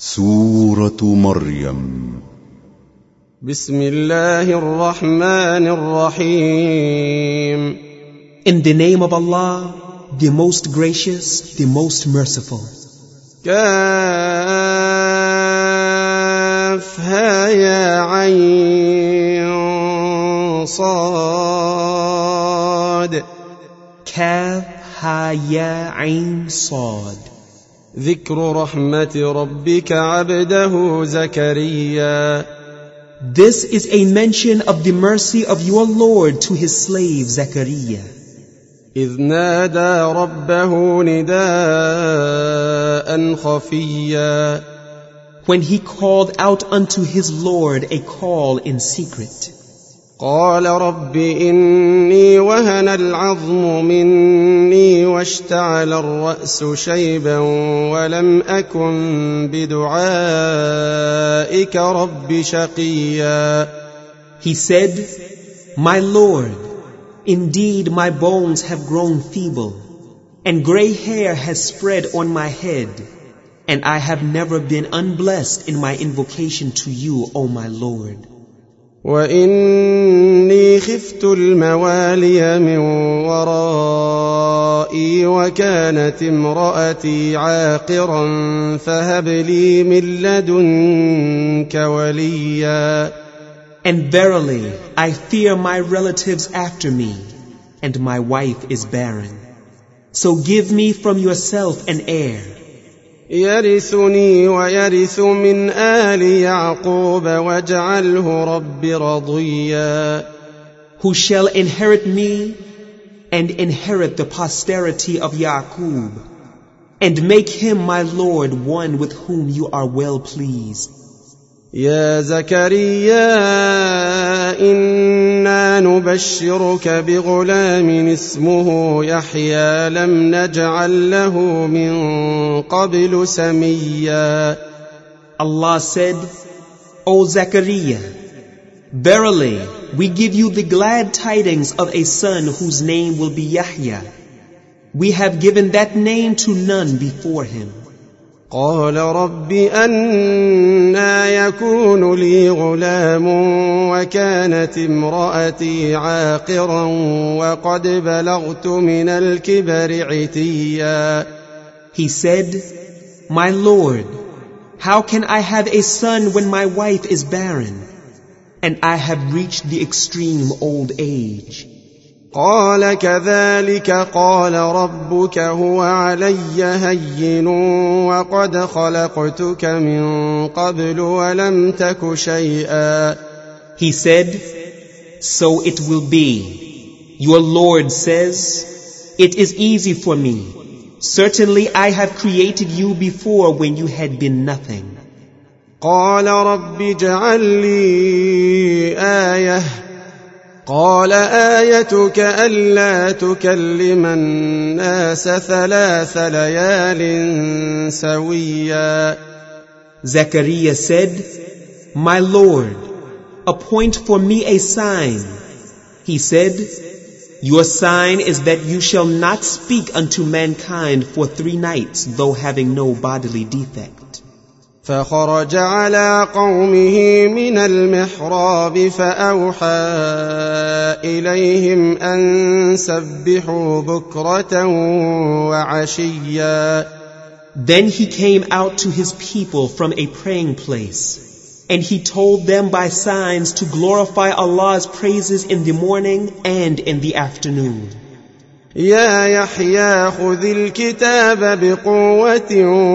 سورة مريم. بسم الله الرحمن الرحيم. In the name of Allah, the most gracious, the most merciful. كافها يا عين صاد. Kaf ha ya ain sad. ذكر رحمة ربك عبده زكريا. This is a mention of the mercy of your Lord to his slave Zechariah. إذ نادى ربه نداء خفيا. When he called out unto his Lord a call in secret. قال رب إني وهن العظم مني واشتعل الرأس شيبا ولم أكن بدعائك رب شقيا. He said, My Lord, indeed my bones have grown feeble, and gray hair has spread on my head, and I have never been unblessed in my invocation to you, O my Lord. وإني خفت الموالي من ورائي وكانت امرأتي عاقرا فهب لي من لدنك وليا. And verily, I fear my relatives after me, and my wife is barren. So give me from yourself an heir. يرثني ويرث من آل يعقوب واجعله رب رضيا. Who shall inherit me and inherit the posterity of Yaqub, and make him my Lord one with whom you are well pleased. يا زكريا إنا نبشرك بغلام اسمه يحيى لم نجعل له من قبل سميا. Allah said, O Zechariah, verily we give you the glad tidings of a son whose name will be Yahya. We have given that name to none before him. قال رب أنى يكون لي غلام وكانت امرأتي عاقرا وقد بلغت من الكبر عتيا. He said, My Lord, how can I have a son when my wife is barren, and I have reached the extreme old age? قال كذلك قال ربك هو علي هين وقد خلقتك من قبل ولم تك شيئا. He said, So it will be. Your Lord says, It is easy for me. Certainly I have created you before when you had been nothing. قال رب اجعل لي آية. قال آيتك ألا تكلم الناس 3 ليال سويا. Zechariah said, My Lord, appoint for me a sign. He said, Your sign is that you shall not speak unto mankind for 3 nights, though having no bodily defect. فخرج على قومه من المحراب فأوحى إليهم أن سبحوا بكرة وعشيا. Then he came out to his people from a praying place, and he told them by signs to glorify Allah's praises in the morning and in the afternoon. يا يحيى خذ الكتاب بقوة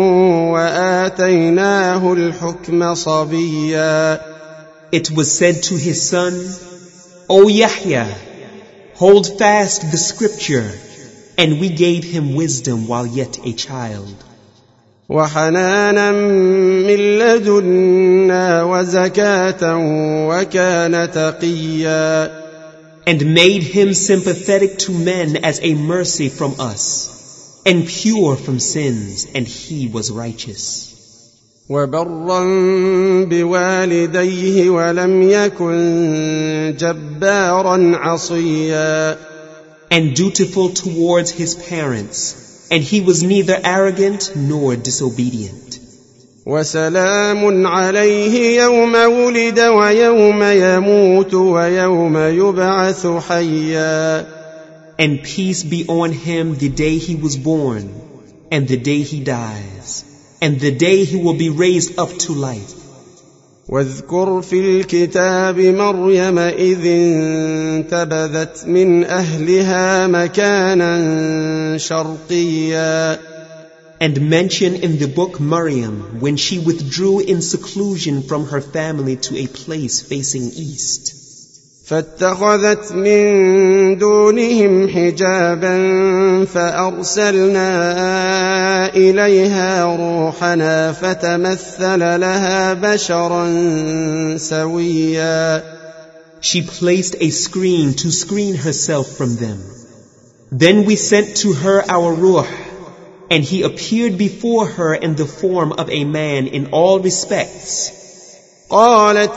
وآتيناه الحكم صبيا. It was said to his son, O Yahya, hold fast the scripture, and we gave him wisdom while yet a child. وحنانا من لدنا وزكاة وكان تقيا. And made him sympathetic to men as a mercy from us, and pure from sins, and he was righteous. وبرا بوالديه ولم يكن جبارا عصيا. And dutiful towards his parents, and he was neither arrogant nor disobedient. وسلام عليه يوم ولد ويوم يموت ويوم يبعث حيا. And peace be on him the day he was born, and the day he dies, and the day he will be raised up to life. واذكر في الكتاب مريم إذ انتبذت من أهلها مكانا شرقيا. And mention in the book Maryam when she withdrew in seclusion from her family to a place facing east. فاتخذت من دونهم حجابا فأرسلنا إليها روحنا فتمثل لها بشرا سويا. She placed a screen to screen herself from them. Then we sent to her our ruh, and he appeared before her in the form of a man in all respects. قالت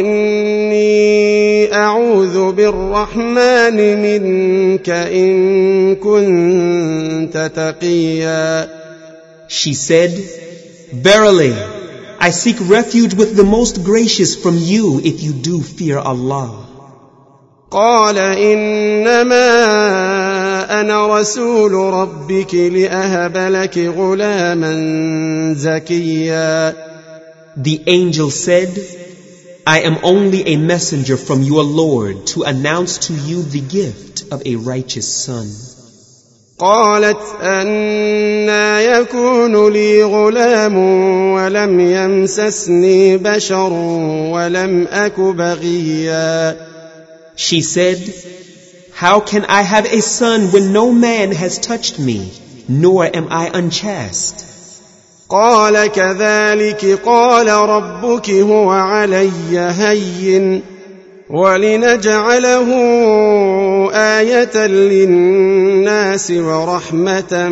إني أعوذ بالرحمن منك إن كنت تقيا. She said, Verily, I seek refuge with the most gracious from you if you do fear Allah. قال إنما أنا رسول ربك لأهب لك غلاما زكيا. The angel said, I am only a messenger from your Lord to announce to you the gift of a righteous son. قالت أنى يكون لي غلام ولم يمسسني بشر ولم أك بغيا. She said, How can I have a son when no man has touched me, nor am I unchaste? قال كذلك قال ربك هو علي هين ولنجعله آية للناس ورحمة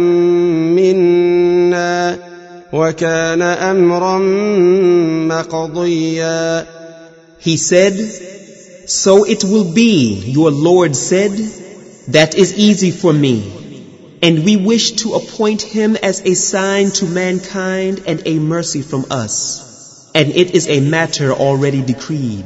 منا وكان أمرا مقضيا. He said, So it will be, your Lord said, that is easy for me. And we wish to appoint him as a sign to mankind and a mercy from us. And it is a matter already decreed.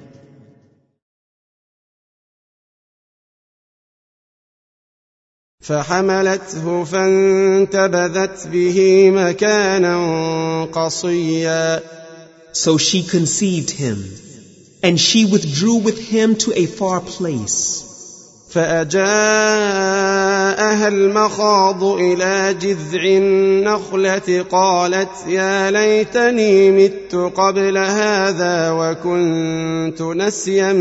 فحملته فانتبذت به مكانا قصيا. So she conceived him, and she withdrew with him to a far place. فأجاءها المخاض إلى جذع النخلة قالت يا ليتني مت قبل هذا وكنت نسيا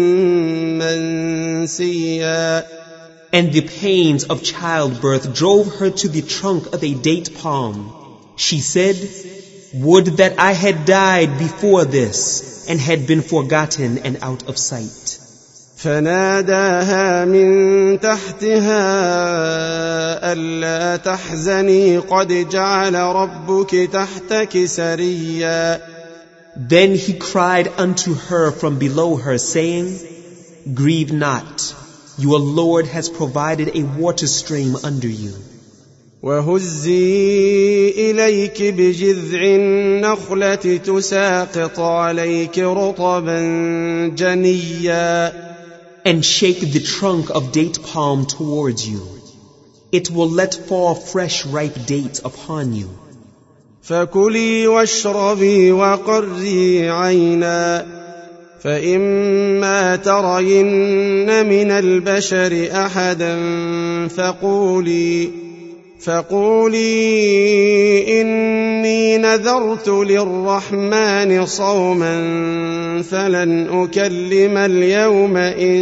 منسيا. And the pains of childbirth drove her to the trunk of a date palm. She said, Would that I had died before this and had been forgotten and out of sight. فناداها من تحتها ألا تحزني قد جعل ربك تحتك سريا. Then he cried unto her from below her, saying, Grieve not, your Lord has provided a water stream under you. وهزي إليك بجذع النخلة تساقط عليك رطبا جنيا. And shake the trunk of date palm towards you. It will let fall fresh ripe dates upon you. فكلي واشربي وقري عينا فإما ترين من البشر أحدا فقولي إني نذرت للرحمن صوما فلن أكلم اليوم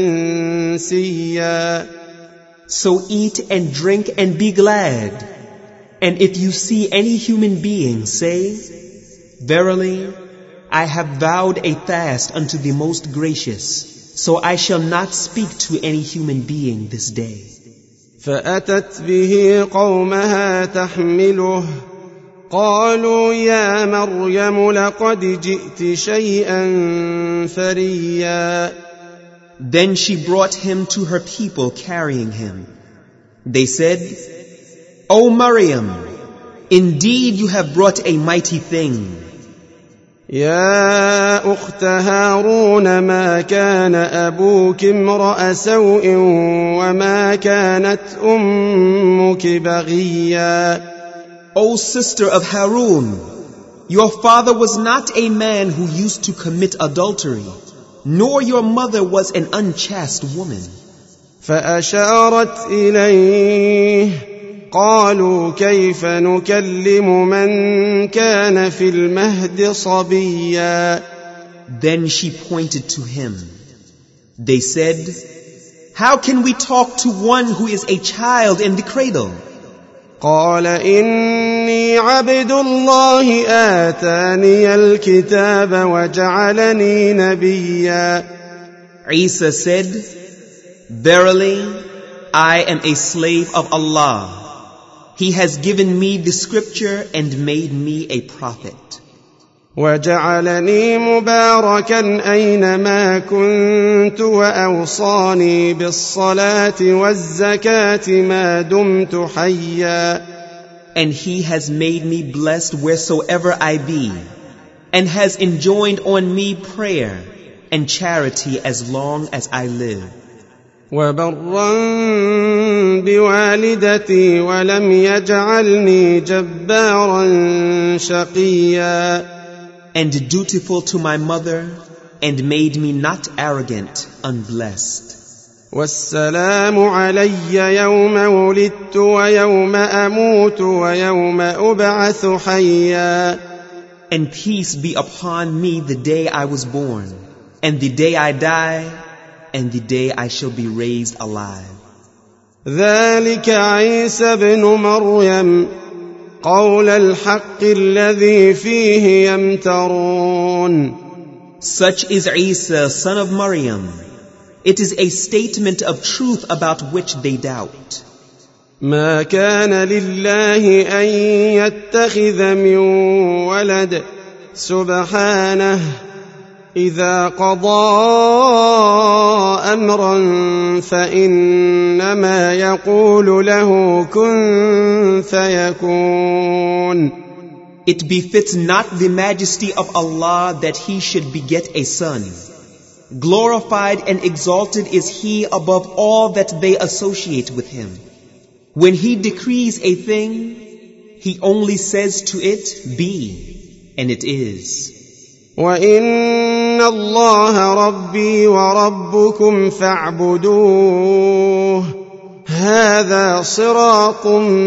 إنسيا. So eat and drink and be glad. And if you see any human being, say, Verily, I have vowed a fast unto the Most Gracious, so I shall not speak to any human being this day. فأتت به قومها تحمله قالوا يا مريم لقد جئت شيئا فريا. Then she brought him to her people carrying him. They said, O Maryam, indeed you have brought a mighty thing. يا أخت هارون ما كان أبوك امرأ سوء وما كانت أمك بغيا. O sister of Harun, your father was not a man who used to commit adultery, nor your mother was an unchaste woman. فأشارت إليه قالوا كيف نكلم من كان في المهد صبيا. Then she pointed to him. They said, how can we talk to one who is a child in the cradle? قال إني عبد الله آتاني الكتاب وجعلني نبيا. Isa said, verily, I am a slave of Allah. He has given me the scripture and made me a prophet. وجعلني مباركا أينما كنت وأوصاني بالصلاة والزكاة ما دمت حيا. And he has made me blessed wheresoever I be, and has enjoined on me prayer and charity as long as I live. وبرا بوالدتي ولم يجعلني جبارا شقيا. And dutiful to my mother, and made me not arrogant, unblessed. والسلام علي يوم ولدت ويوم أموت ويوم أبعث حيا. And peace be upon me the day I was born, and the day I die, and the day I shall be raised alive. ذلك عيسى ابن مريم قول الحق الذي فيه يمترون. Such is Isa, son of Maryam. It is a statement of truth about which they doubt. ما كان لله أن يتخذ من ولد سبحانه إذا قضى أمرا فإنما يقول له كن فيكون. It befits not the majesty of Allah that he should beget a son. Glorified and exalted is he above all that they associate with him. When he decrees a thing, he only says to it, be, and it is. وَإِنَّ اللَّهَ رَبِّي وَرَبُّكُمْ فَاعْبُدُوهُ هَذَا صِرَاطٌ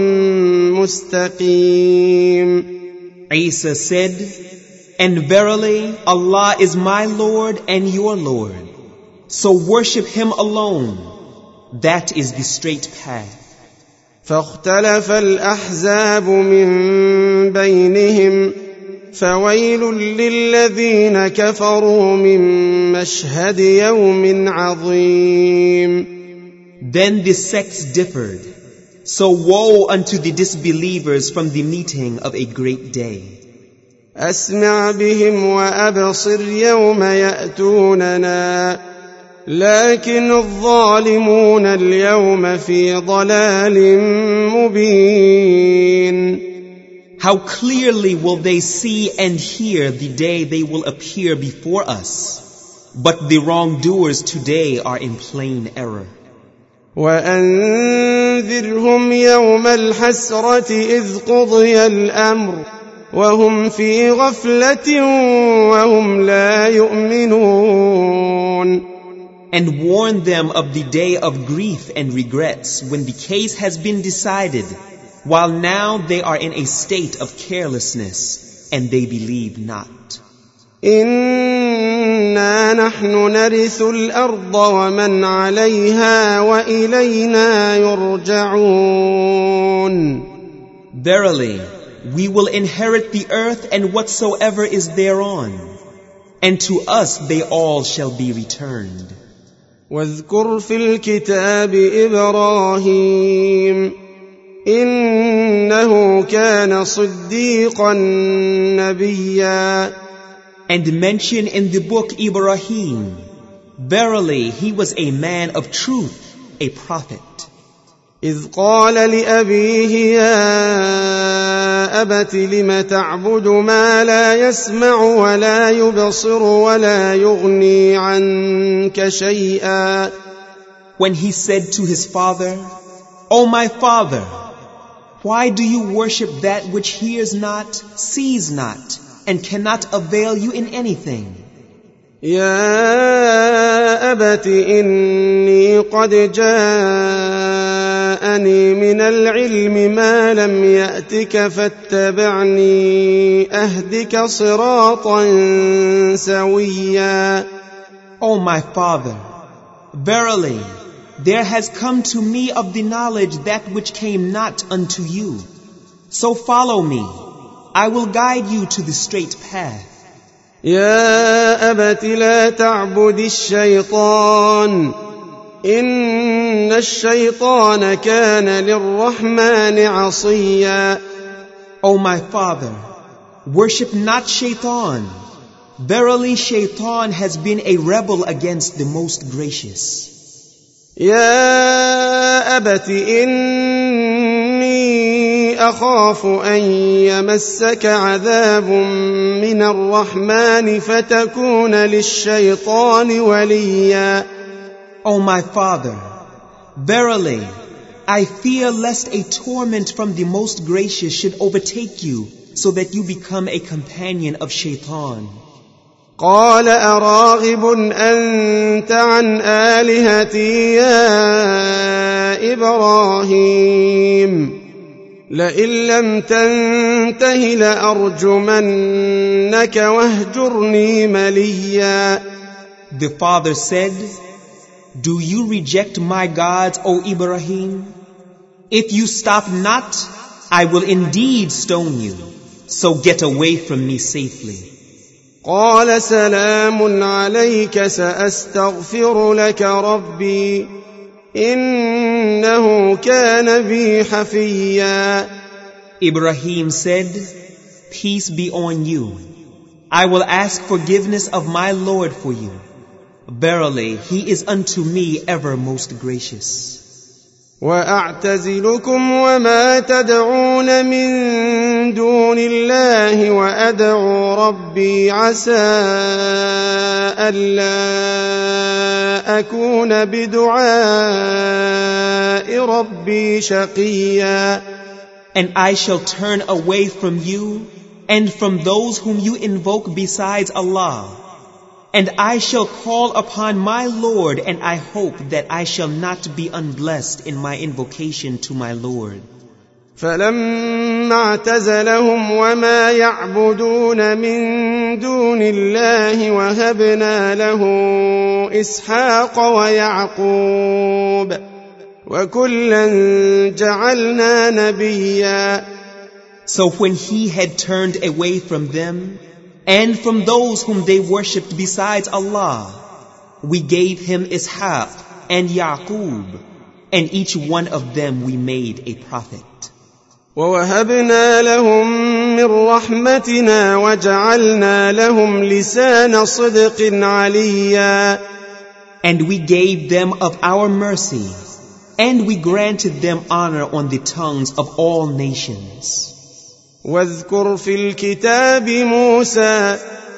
مُسْتَقِيمٌ. Isa said, and verily Allah is my Lord and your Lord, so worship Him alone. That is the straight path. فاختلف الأحزاب من بينهم فويل للذين كفروا من مشهد يوم عظيم. Then the sects differed, so woe unto the disbelievers from the meeting of a great day. أسمع بهم وأبصر يوم يأتوننا لكن الظالمون اليوم في ضلال مبين. How clearly will they see and hear the day they will appear before us, but the wrongdoers today are in plain error. وأنذرهم يوم الحسرة إذ قضي الأمر وهم في غفلة وهم لا يؤمنون. And warn them of the day of grief and regrets when the case has been decided, while now they are in a state of carelessness and they believe not. إنا نحن نرث الأرض ومن عليها وإلينا يرجعون. Verily, we will inherit the earth and whatsoever is thereon, and to us they all shall be returned. واذكر في الكتاب إبراهيم إنه كان صديقا نبيا. And mention in the book Ibrahim, verily he was a man of truth, a prophet. إذ قال لأبيه يا أبت لم تعبد ما لا يسمع ولا يبصر ولا يغني عنك شيئا. When he said to his father, O my father, why do you worship that which hears not, sees not, and cannot avail you in anything? يا أبت إني قد جاءني من العلم ما لم يأتك فاتبعني أهدك صراطا سويا. O my father, verily, there has come to me of the knowledge that which came not unto you. So follow me, I will guide you to the straight path. يا أبت لا تعبد الشيطان إن الشيطان كان للرحمن عصيا. O my father, worship not Shaitan. Verily Shaitan has been a rebel against the Most Gracious. يا أبت إني أخاف أن يمسك عذاب من الرحمن فتكون للشيطان وليا. O my father, verily, I fear lest a torment from the Most Gracious should overtake you, so that you become a companion of Shaitan. قال أراغب أنت عن آلهتي يا إبراهيم لئن لم تنته لأرجمنك واهجرني مليا. The father said, Do you reject my gods, O Ibrahim? If you stop not, I will indeed stone you. So get away from me safely. قال سلام عليك سأستغفر لك ربي إنه كان بي حفيا. Ibrahim said, Peace be on you. I will ask forgiveness of my Lord for you. Verily, He is unto me ever most gracious. وأعتزلكم وما تدعون من دون الله وأدعو ربي عسى ألا أكون بدعاء ربي شقيا. And I shall turn away from you and from those whom you invoke besides Allah. And I shall call upon my Lord, and I hope that I shall not be unblessed in my invocation to my Lord. فلما اعتزلهم وما يعبدون من دون الله وهبنا له إسحاق ويعقوب وكلا جعلنا نبيا. So when he had turned away from them, and from those whom they worshipped besides Allah, we gave him Ishaq and Yaqub, and each one of them we made a prophet. وَوَهَبْنَا لَهُم مِّن رَّحْمَتِنَا وَجَعَلْنَا لَهُمْ لِسَانَ صِدْقٍ عَلِيًّا. And we gave them of our mercy, and we granted them honor on the tongues of all nations. واذكر في الكتاب موسى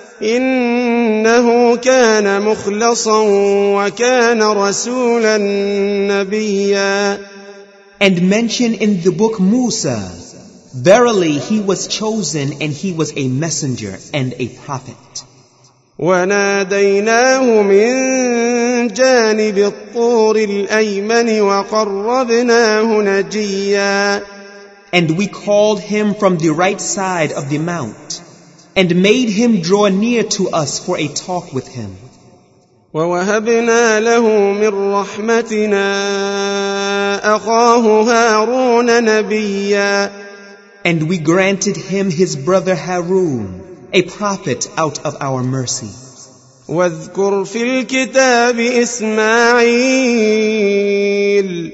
إنه كان مخلصا وكان رسولا نبيا. And mention in the book Musa, verily he was chosen and he was a messenger and a prophet. وناديناه من جانب الطور الأيمن وقربناه نجيا. And we called him from the right side of the mount, and made him draw near to us for a talk with him. وَوَهَبْنَا لَهُ مِن رَّحْمَتِنَا أَخَاهُ هَارُونَ نَبِيًّا. And we granted him his brother Harun, a prophet out of our mercy. واذكر في الكتاب إسماعيل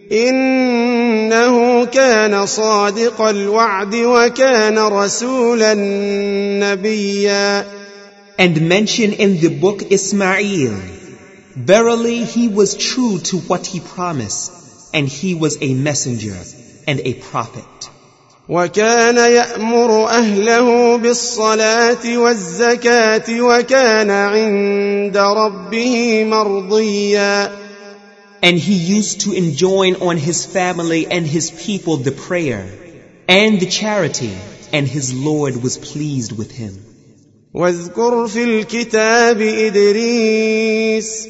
إنه كان صادق الوعد وكان رسولا نبيا. And mention in the book Ismail, verily he was true to what he promised, and he was a messenger and a prophet. وكان يأمر أهله بالصلاة والزكاة وكان عند ربه مرضيا. And he used to enjoin on his family and his people the prayer and the charity, and his Lord was pleased with him. واذكر في الكتاب إدريس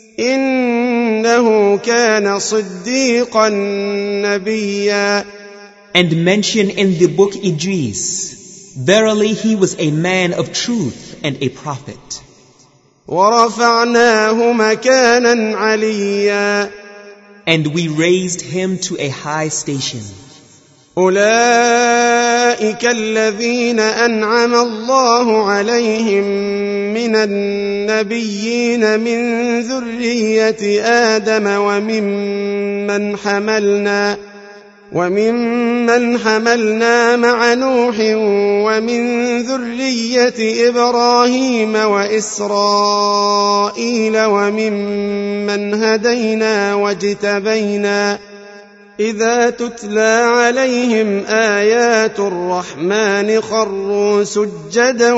إنه كان صديقا نبيا. And mention in the book Idris, verily he was a man of truth and a prophet. ورفعناه مكانا عليا. And we raised him to a high station. أولئك الذين أنعم الله عليهم من النبيين من ذرية آدم وممن حملنا مع نوح ومن ذرية إبراهيم وإسرائيل وممن هدينا واجتبينا إذا تتلى عليهم آيات الرحمن خروا سجدا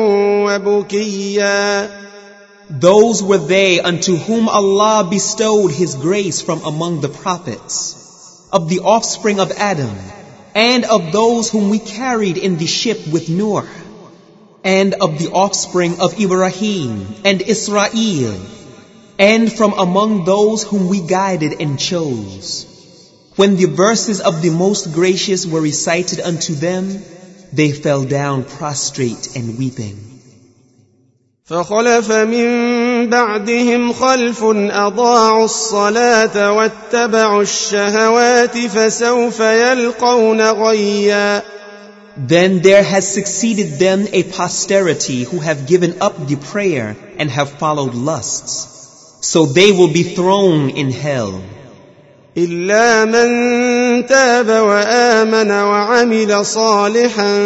وبكيا. Those were they unto whom Allah bestowed His grace from among the prophets, of the offspring of Adam, and of those whom we carried in the ship with Noah, and of the offspring of Ibrahim and Israel, and from among those whom we guided and chose. When the verses of the Most Gracious were recited unto them, they fell down prostrate and weeping. فخلف من بعدهم خلف أضاعوا الصلاة واتبعوا الشهوات فسوف يلقون غيا. Then there has succeeded them a posterity who have given up the prayer and have followed lusts. So they will be thrown in hell. إلا من تاب وآمن وعمل صالحا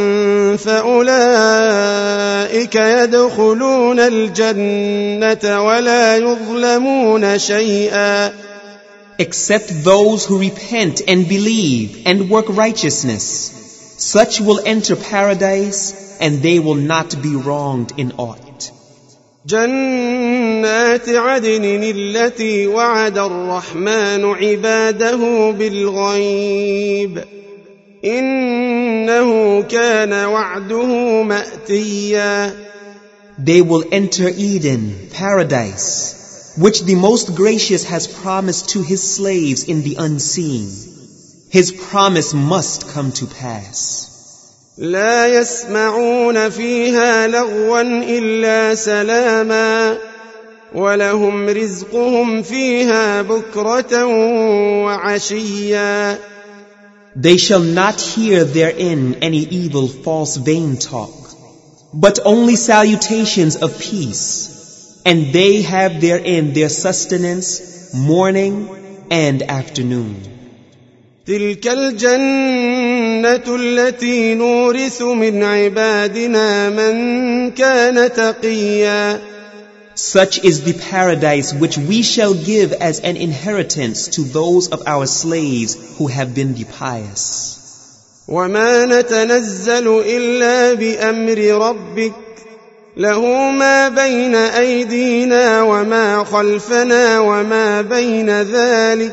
فأولئك يدخلون الجنة ولا يظلمون شيئا. Except those who repent and believe and work righteousness, such will enter paradise and they will not be wronged in aught. جنات عدن التي وعد الرحمن عباده بالغيب إنه كان وعده مأتيا. They will enter Eden, paradise, which the Most Gracious has promised to His slaves in the unseen. His promise must come to pass. لا يسمعون فيها لغوا إلا سلاما ولهم رزقهم فيها بكرة وعشيا. They shall not hear therein any evil false vain talk, but only salutations of peace, and they have therein their sustenance morning and afternoon. تلك الجنة التي نورث من عبادنا من كان تقيا. Such is the paradise which we shall give as an inheritance to those of our slaves who have been the pious. وما نتنزل إلا بأمر ربك له ما بين أيدينا وما خلفنا وما بين ذلك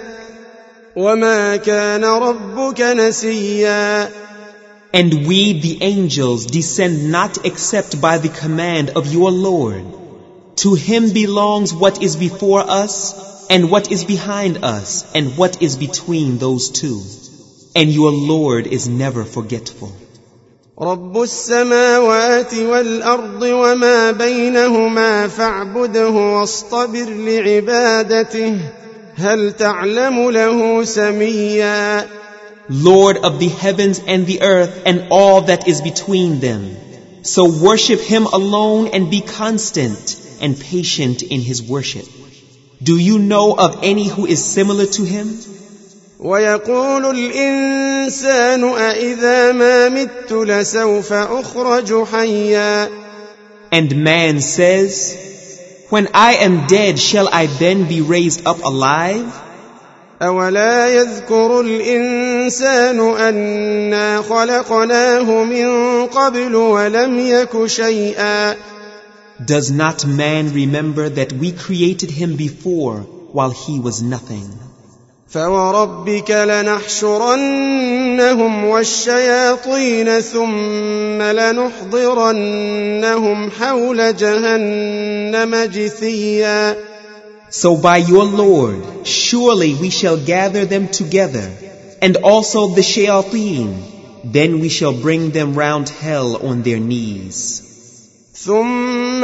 وما كان ربك نسيا. And we, the angels, descend not except by the command of your Lord. To Him belongs what is before us, and what is behind us, and what is between those two. And your Lord is never forgetful. رب السماوات والأرض وما بينهما فاعبده واصطبر لعبادته هل تعلم له سميا. Lord of the heavens and the earth and all that is between them. So worship Him alone and be constant and patient in His worship. Do you know of any who is similar to Him? ويقول الإنسان أإذا ما مت لسوف أخرج حيا. And man says, when I am dead, shall I then be raised up alive? أولا يذكر الإنسان أنا خلقناه من قبل ولم يك شيئا. Does not man remember that we created him before while he was nothing? فوربك لنحشرنهم والشياطين ثم لنحضرنهم حول جهنم جثيا. So by your Lord, surely we shall gather them together, and also the shayateen. Then we shall bring them round hell on their knees. ثم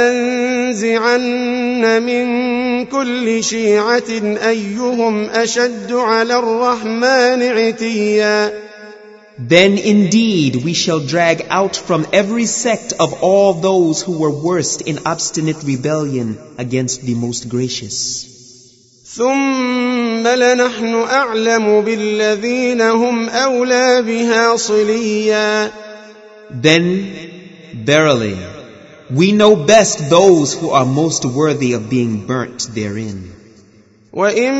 لننزعن من كل شيعة أيهم أشد على الرحمن عتيا. Then indeed we shall drag out from every sect of all those who were worst in obstinate rebellion against the Most Gracious. ثم لنحن أعلم بالذين هم أولى بها صليا. Then, verily, we know best those who are most worthy of being burnt therein. وإن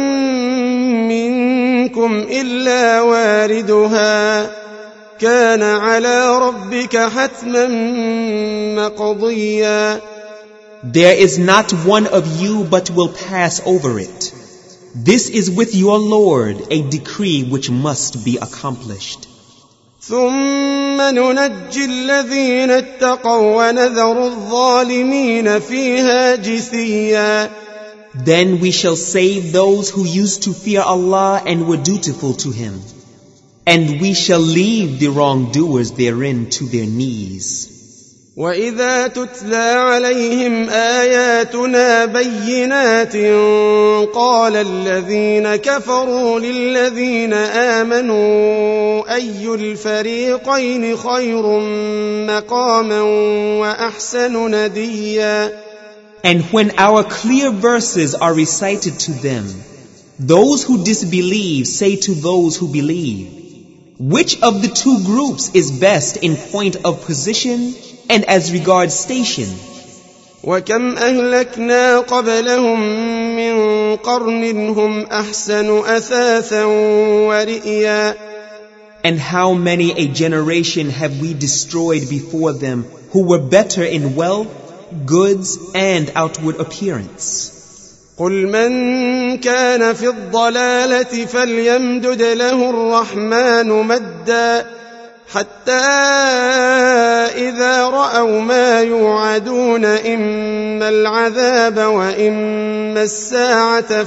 منكم إلا واردها كان على ربك حتما مقضيا. There is not one of you but will pass over it. This is with your Lord a decree which must be accomplished. ثم ننجي الذين اتقوا ونذر الظالمين فيها جثيا. Then we shall save those who used to fear Allah and were dutiful to Him. And we shall leave the wrongdoers therein to their knees. وإذا تتلى عليهم آياتنا بينات قال الذين كفروا للذين آمنوا أي الفريقين خير مقاما وأحسن نديا. And when our clear verses are recited to them, those who disbelieve say to those who believe, which of the two groups is best in point of position and as regards station? وكم أهلكنا قبلهم من قرن هم أحسن أثاثا ورئيا. And how many a generation have we destroyed before them who were better in wealth, goods, and outward appearance? قل من كان في الضلالة فليمدد له الرحمن مدا حتى إذا رأوا ما يوعدون إما العذاب وإما الساعة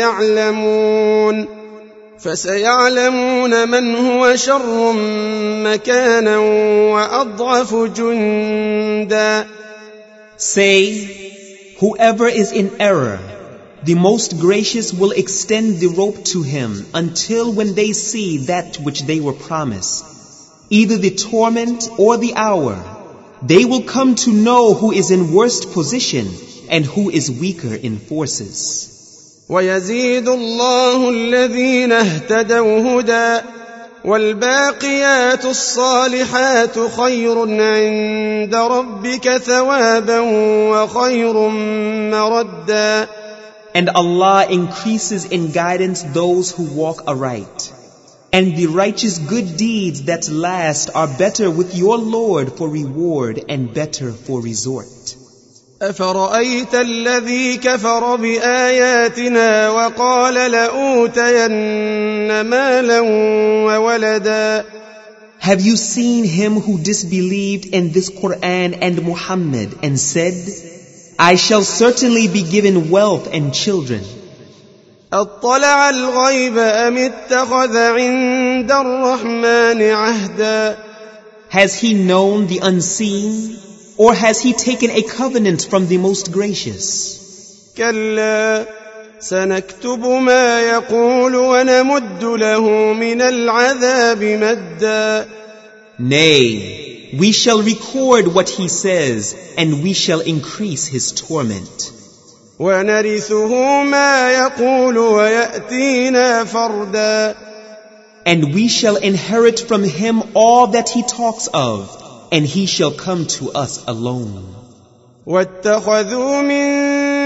فسيعلمون من هو شر مكانا وأضعف جندا. Say, whoever is in error, the Most Gracious will extend the rope to him until when they see that which they were promised, either the torment or the hour, they will come to know who is in worst position and who is weaker in forces. ويزيد الله الذين اهتدوا هدى والباقيات الصالحات خير عند ربك ثوابا وخير مردا. And Allah increases in guidance those who walk aright. And the righteous good deeds that last are better with your Lord for reward and better for resort. أفرأيت الذي كفر بآياتنا وقال لأوتين مالا وولدا. Have you seen him who disbelieved in this Quran and Muhammad and said, I shall certainly be given wealth and children? أطلع الغيب أم اتخذ عند الرحمن عهدا. Has he known the unseen, or has he taken a covenant from the Most Gracious? كلا سنكتب ما يقول ونمد له من العذاب مدا. Nay, we shall record what he says, and we shall increase his torment. ونرثه ما يقول ويأتينا فردا. And we shall inherit from him all that he talks of, and he shall come to us alone. واتخذوا من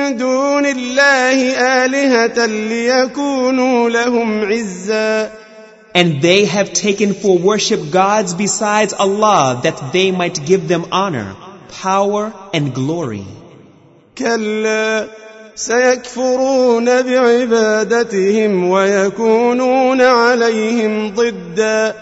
دون الله آلهة ليكونوا لهم عزا. And they have taken for worship gods besides Allah that they might give them honor, power and glory. كلا سيكفرون بعبادتهم ويكونون عليهم ضدا.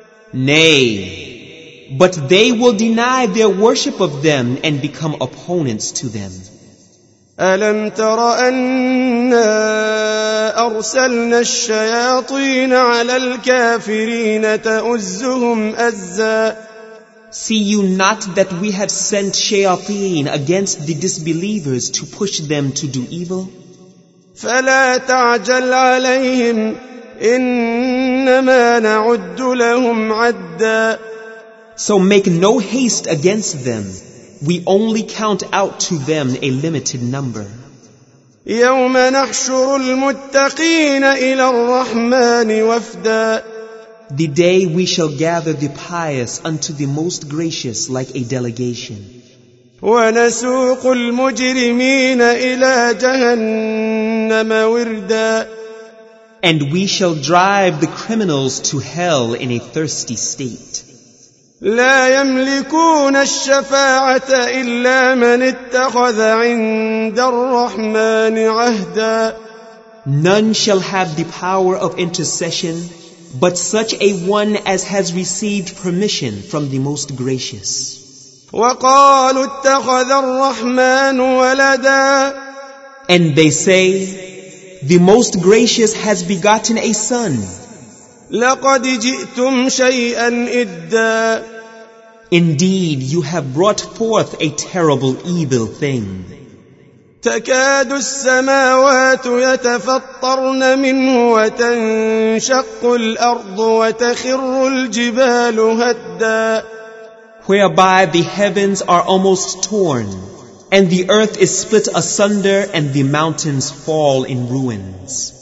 Nay, but they will deny their worship of them and become opponents to them. ألم تر أنا أرسلنا الشياطين على الكافرين تؤزهم أزا. See you not that we have sent shayateen against the disbelievers to push them to do evil? فلا تعجل عليهم إنما نعد لهم عدا. So make no haste against them. We only count out to them a limited number. يوم نحشر المتقين إلى الرحمن وفدا. The day we shall gather the pious unto the most gracious like a delegation. ونسوق المجرمين إلى جهنم وردا. And we shall drive the criminals to hell in a thirsty state. لا يملكون الشفاعة إلا من اتخذ عند الرحمن عهدا. None shall have the power of intercession but such a one as has received permission from the most gracious. وقالوا اتخذ الرحمن ولدا. And they say, the most gracious has begotten a son. لقد جئتم شيئا إدا. Indeed, you have brought forth a terrible evil thing. تكاد السماوات يتفطرن منه وتنشق الأرض وتخر الجبال هدا. Whereby the heavens are almost torn, and the earth is split asunder, and the mountains fall in ruins.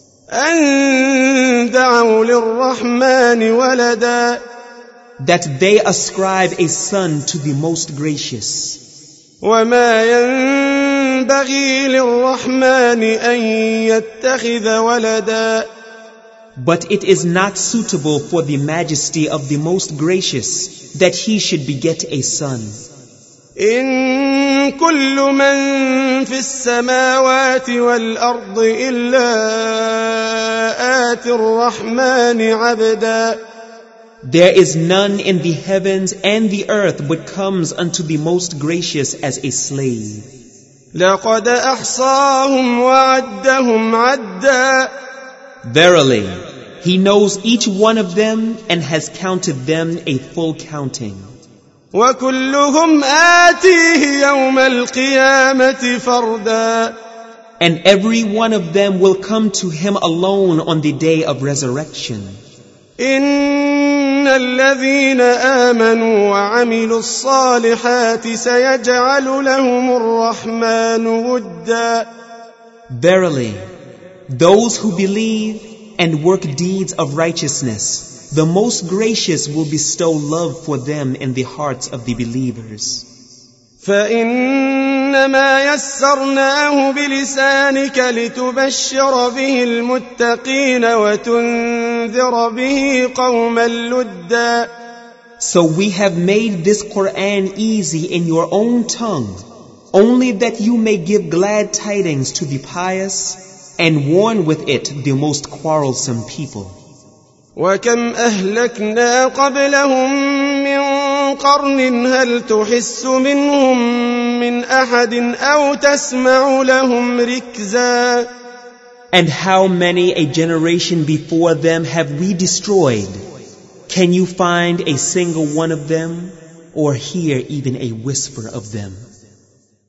أن دعوا للرحمن ولدا. That they ascribe a son to the most gracious. وما ينبغي للرحمن أن يتخذ ولدا. But it is not suitable for the majesty of the most gracious that he should beget a son. إن كل من في السماوات والأرض إلا آتي الرحمن عبدا. There is none in the heavens and the earth but comes unto the most gracious as a slave. لقد أحصاهم وعدهم عدا. Verily, he knows each one of them and has counted them a full counting. وكلهم آتيه يوم القيامة فردا. And every one of them will come to him alone on the day of resurrection. إن الذين آمنوا وعملوا الصالحات سيجعل لهم الرحمن ودا. Verily, those who believe and work deeds of righteousness, the most gracious will bestow love for them in the hearts of the believers. فإنما يسرناه بلسانك لتبشر به المتقين وتنذر به قوما لدا. So we have made this Quran easy in your own tongue, only that you may give glad tidings to the pious and warn with it the most quarrelsome people. وكم أهلكنا قبلهم من قرن هل تحس منهم من أحد أو تسمع لهم ركزا. And how many a generation before them have we destroyed? Can you find a single one of them or hear even a whisper of them?